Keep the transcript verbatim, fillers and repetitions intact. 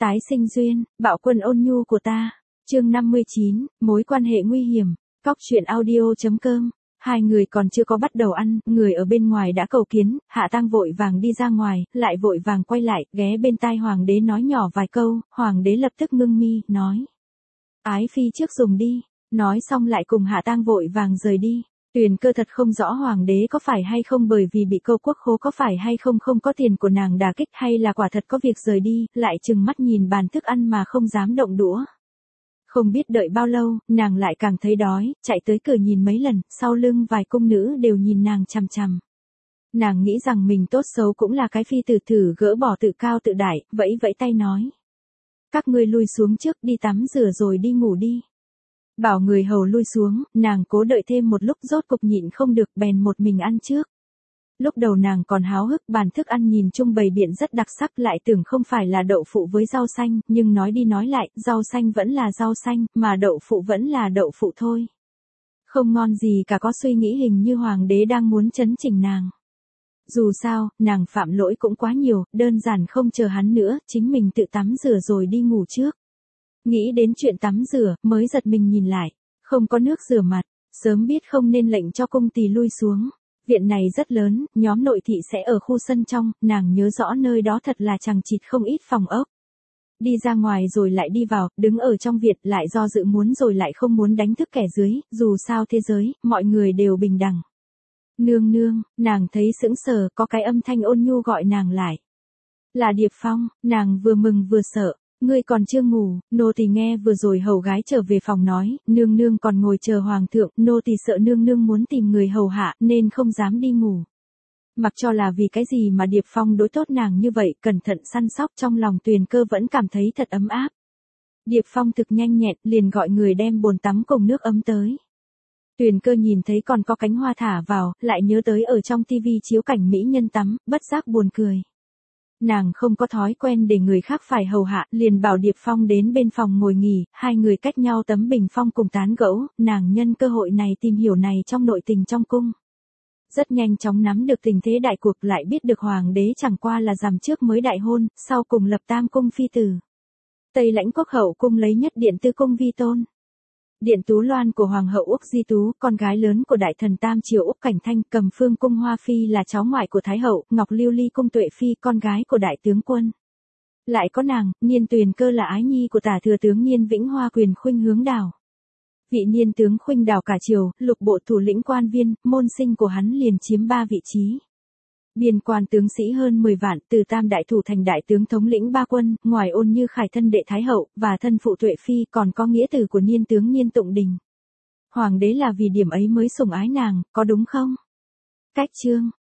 Tái sinh duyên, bạo quân ôn nhu của ta. Chương năm mươi chín, mối quan hệ nguy hiểm. Cóc truyện audio chấm com. Hai người còn chưa có bắt đầu ăn, người ở bên ngoài đã cầu kiến, Hạ Tang vội vàng đi ra ngoài, lại vội vàng quay lại, ghé bên tai hoàng đế nói nhỏ vài câu, hoàng đế lập tức ngưng mi, nói. Ái phi trước dùng đi, nói xong lại cùng Hạ Tang vội vàng rời đi. Tuyền Cơ thật không rõ hoàng đế có phải hay không bởi vì bị câu quốc khố có phải hay không không có tiền của nàng đả kích hay là quả thật có việc rời đi, lại trừng mắt nhìn bàn thức ăn mà không dám động đũa. Không biết đợi bao lâu, nàng lại càng thấy đói, chạy tới cửa nhìn mấy lần, sau lưng vài cung nữ đều nhìn nàng chằm chằm. Nàng nghĩ rằng mình tốt xấu cũng là cái phi tử thử gỡ bỏ tự cao tự đại, vẫy vẫy tay nói. Các ngươi lui xuống trước đi tắm rửa rồi đi ngủ đi. Bảo người hầu lui xuống, nàng cố đợi thêm một lúc rốt cục nhịn không được bèn một mình ăn trước. Lúc đầu nàng còn háo hức bàn thức ăn nhìn chung bày biện rất đặc sắc lại tưởng không phải là đậu phụ với rau xanh, nhưng nói đi nói lại, rau xanh vẫn là rau xanh, mà đậu phụ vẫn là đậu phụ thôi. Không ngon gì cả có suy nghĩ hình như hoàng đế đang muốn chấn chỉnh nàng. Dù sao, nàng phạm lỗi cũng quá nhiều, đơn giản không chờ hắn nữa, chính mình tự tắm rửa rồi đi ngủ trước. Nghĩ đến chuyện tắm rửa, mới giật mình nhìn lại, không có nước rửa mặt, sớm biết không nên lệnh cho cung tỳ lui xuống. Viện này rất lớn, nhóm nội thị sẽ ở khu sân trong, nàng nhớ rõ nơi đó thật là chằng chịt không ít phòng ốc. Đi ra ngoài rồi lại đi vào, đứng ở trong viện lại do dự muốn rồi lại không muốn đánh thức kẻ dưới, dù sao thế giới, mọi người đều bình đẳng. Nương nương, nàng thấy sững sờ, có cái âm thanh ôn nhu gọi nàng lại. Là Điệp Phong, nàng vừa mừng vừa sợ. Ngươi còn chưa ngủ, nô tỳ nghe vừa rồi hầu gái trở về phòng nói, nương nương còn ngồi chờ hoàng thượng, nô tỳ sợ nương nương muốn tìm người hầu hạ nên không dám đi ngủ. Mặc cho là vì cái gì mà Điệp Phong đối tốt nàng như vậy, cẩn thận săn sóc trong lòng Tuyền Cơ vẫn cảm thấy thật ấm áp. Điệp Phong thực nhanh nhẹn, liền gọi người đem bồn tắm cùng nước ấm tới. Tuyền Cơ nhìn thấy còn có cánh hoa thả vào, lại nhớ tới ở trong tivi chiếu cảnh mỹ nhân tắm, bất giác buồn cười. Nàng không có thói quen để người khác phải hầu hạ, liền bảo Điệp Phong đến bên phòng ngồi nghỉ, hai người cách nhau tấm bình phong cùng tán gẫu, nàng nhân cơ hội này tìm hiểu này trong nội tình trong cung. Rất nhanh chóng nắm được tình thế đại cuộc lại biết được hoàng đế chẳng qua là rằm trước mới đại hôn, sau cùng lập tam cung phi tử. Tây Lãnh Quốc hậu cung lấy nhất điện tư cung vi tôn. Điện Tú Loan của Hoàng hậu Úc Di Tú, con gái lớn của đại thần Tam Triều Úc Cảnh Thanh, Cầm Phương cung Hoa Phi là cháu ngoại của Thái hậu, Ngọc Lưu Ly cung Tuệ Phi, con gái của đại tướng quân. Lại có nàng, Niên Tuyền Cơ là ái nhi của tả thừa tướng Niên Vĩnh Hoa Quyền Khuynh Hướng Đào. Vị Niên tướng Khuynh Đào cả triều, lục bộ thủ lĩnh quan viên, môn sinh của hắn liền chiếm ba vị trí. Biên quan tướng sĩ hơn mười vạn, từ tam đại thủ thành đại tướng thống lĩnh ba quân, ngoài Ôn Như Khải thân đệ Thái hậu, và thân phụ Tuệ Phi còn có nghĩa tử của Niên tướng Niên Tụng Đình. Hoàng đế là vì điểm ấy mới sủng ái nàng, có đúng không? Cách chương,